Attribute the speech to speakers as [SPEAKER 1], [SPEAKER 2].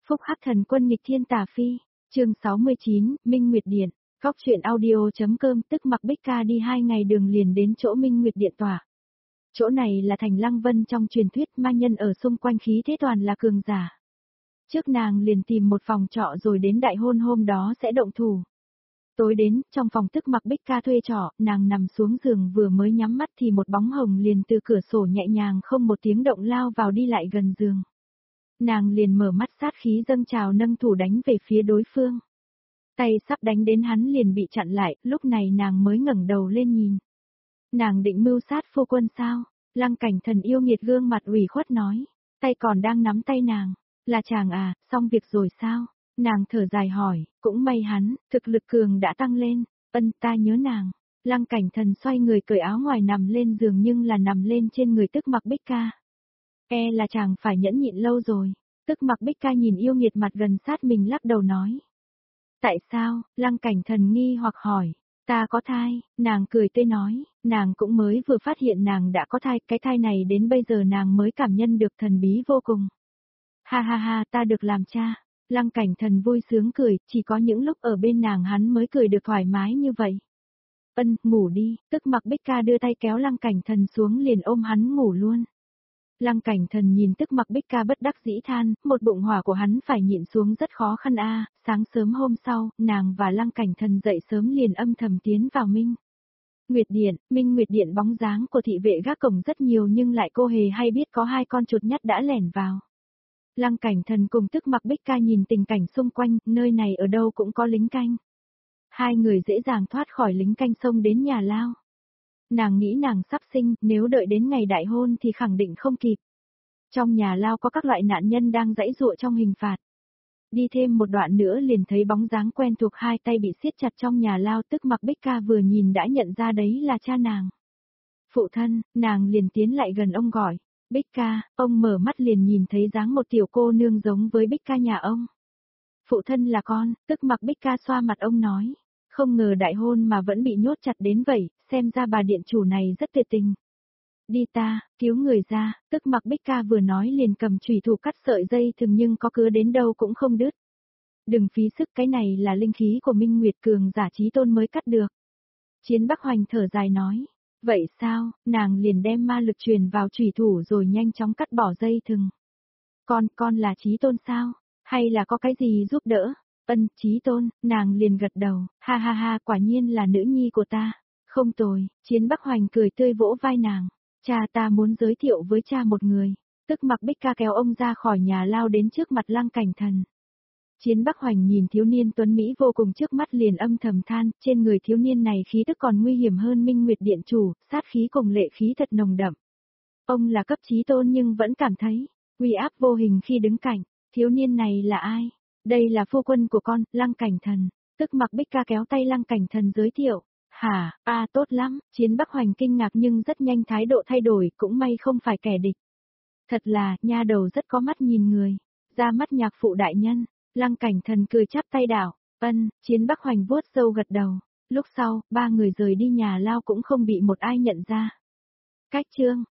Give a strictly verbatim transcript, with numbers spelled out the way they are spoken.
[SPEAKER 1] Phúc Hắc Thần Quân nghịch thiên tà phi, chương sáu mươi chín, Minh Nguyệt Điện, góc truyện audio.com tức mặc Bích Ca đi hai ngày đường liền đến chỗ Minh Nguyệt Điện tỏa. Chỗ này là thành Lăng Vân trong truyền thuyết ma nhân ở xung quanh khí thế toàn là cường giả. Trước nàng liền tìm một phòng trọ rồi đến đại hôn hôm đó sẽ động thủ. Tối đến, trong phòng tức mặc Bích Ca thuê trọ, nàng nằm xuống giường vừa mới nhắm mắt thì một bóng hồng liền từ cửa sổ nhẹ nhàng không một tiếng động lao vào đi lại gần giường. Nàng liền mở mắt sát khí dâng trào nâng thủ đánh về phía đối phương. Tay sắp đánh đến hắn liền bị chặn lại, lúc này nàng mới ngẩng đầu lên nhìn. Nàng định mưu sát phu quân sao? Lăng Cảnh Thần yêu nghiệt gương mặt ủy khuất nói. Tay còn đang nắm tay nàng. Là chàng à, xong việc rồi sao? Nàng thở dài hỏi, cũng may hắn, thực lực cường đã tăng lên. Ân, ta nhớ nàng. Lăng Cảnh Thần xoay người cởi áo ngoài nằm lên giường nhưng là nằm lên trên người tức mặc Bích Ca. E là chàng phải nhẫn nhịn lâu rồi. Tức mặc Bích Ca nhìn yêu nghiệt mặt gần sát mình lắc đầu nói. Tại sao? Lăng Cảnh Thần nghi hoặc hỏi. Ta có thai, nàng cười tươi nói, nàng cũng mới vừa phát hiện nàng đã có thai, cái thai này đến bây giờ nàng mới cảm nhận được thần bí vô cùng. Ha ha ha, ta được làm cha. Lăng Cảnh Thần vui sướng cười, chỉ có những lúc ở bên nàng hắn mới cười được thoải mái như vậy. Ân, ngủ đi, tức mặc Bích Ca đưa tay kéo Lăng Cảnh Thần xuống liền ôm hắn ngủ luôn. Lăng Cảnh Thần nhìn tức mặc Bích Ca bất đắc dĩ than, một bụng hỏa của hắn phải nhịn xuống rất khó khăn a. Sáng sớm hôm sau, nàng và Lăng Cảnh Thần dậy sớm liền âm thầm tiến vào Minh Nguyệt Điện. Minh Nguyệt Điện bóng dáng của thị vệ gác cổng rất nhiều nhưng lại cô hề hay biết có hai con chuột nhắt đã lẻn vào. Lăng Cảnh Thần cùng tức mặc Bích Ca nhìn tình cảnh xung quanh, nơi này ở đâu cũng có lính canh. Hai người dễ dàng thoát khỏi lính canh xông đến nhà lao. Nàng nghĩ nàng sắp sinh, nếu đợi đến ngày đại hôn thì khẳng định không kịp. Trong nhà lao có các loại nạn nhân đang giãy giụa trong hình phạt. Đi thêm một đoạn nữa liền thấy bóng dáng quen thuộc hai tay bị siết chặt trong nhà lao tức mặc Bích Ca vừa nhìn đã nhận ra đấy là cha nàng. Phụ thân, nàng liền tiến lại gần ông gọi. Bích Ca, ông mở mắt liền nhìn thấy dáng một tiểu cô nương giống với Bích Ca nhà ông. Phụ thân là con, tức mặc Bích Ca xoa mặt ông nói. Không ngờ đại hôn mà vẫn bị nhốt chặt đến vậy, xem ra bà điện chủ này rất tuyệt tình. Đi ta, cứu người ra, tức mặc Bích Ca vừa nói liền cầm chùy thủ cắt sợi dây thừng nhưng có cứa đến đâu cũng không đứt. Đừng phí sức, cái này là linh khí của Minh Nguyệt cường giả chí tôn mới cắt được. Chiến Bắc Hoành thở dài nói, vậy sao, nàng liền đem ma lực truyền vào chùy thủ rồi nhanh chóng cắt bỏ dây thừng. Con, con là chí tôn sao, hay là có cái gì giúp đỡ? Ân, chí tôn, nàng liền gật đầu, ha ha ha, quả nhiên là nữ nhi của ta. Không tồi, Chiến Bắc Hoành cười tươi vỗ vai nàng. Cha ta muốn giới thiệu với cha một người. Tức mặc Bích Ca kéo ông ra khỏi nhà lao đến trước mặt Lăng Cảnh Thần. Chiến Bắc Hoành nhìn thiếu niên tuấn Mỹ vô cùng trước mắt liền âm thầm than, trên người thiếu niên này khí tức còn nguy hiểm hơn Minh Nguyệt Điện chủ, sát khí cùng lệ khí thật nồng đậm. Ông là cấp chí tôn nhưng vẫn cảm thấy uy áp vô hình khi đứng cạnh. Thiếu niên này là ai? Đây là phu quân của con, Lăng Cảnh Thần. Tức mặc Bích Ca kéo tay Lăng Cảnh Thần giới thiệu. Hả, a à, tốt lắm, Chiến Bắc Hoành kinh ngạc nhưng rất nhanh thái độ thay đổi, cũng may không phải kẻ địch. Thật là, nha đầu rất có mắt nhìn người. Ra mắt nhạc phụ đại nhân, Lăng Cảnh Thần cười chắp tay đảo, ân, Chiến Bắc Hoành vuốt râu gật đầu. Lúc sau, ba người rời đi nhà lao cũng không bị một ai nhận ra. Cách chương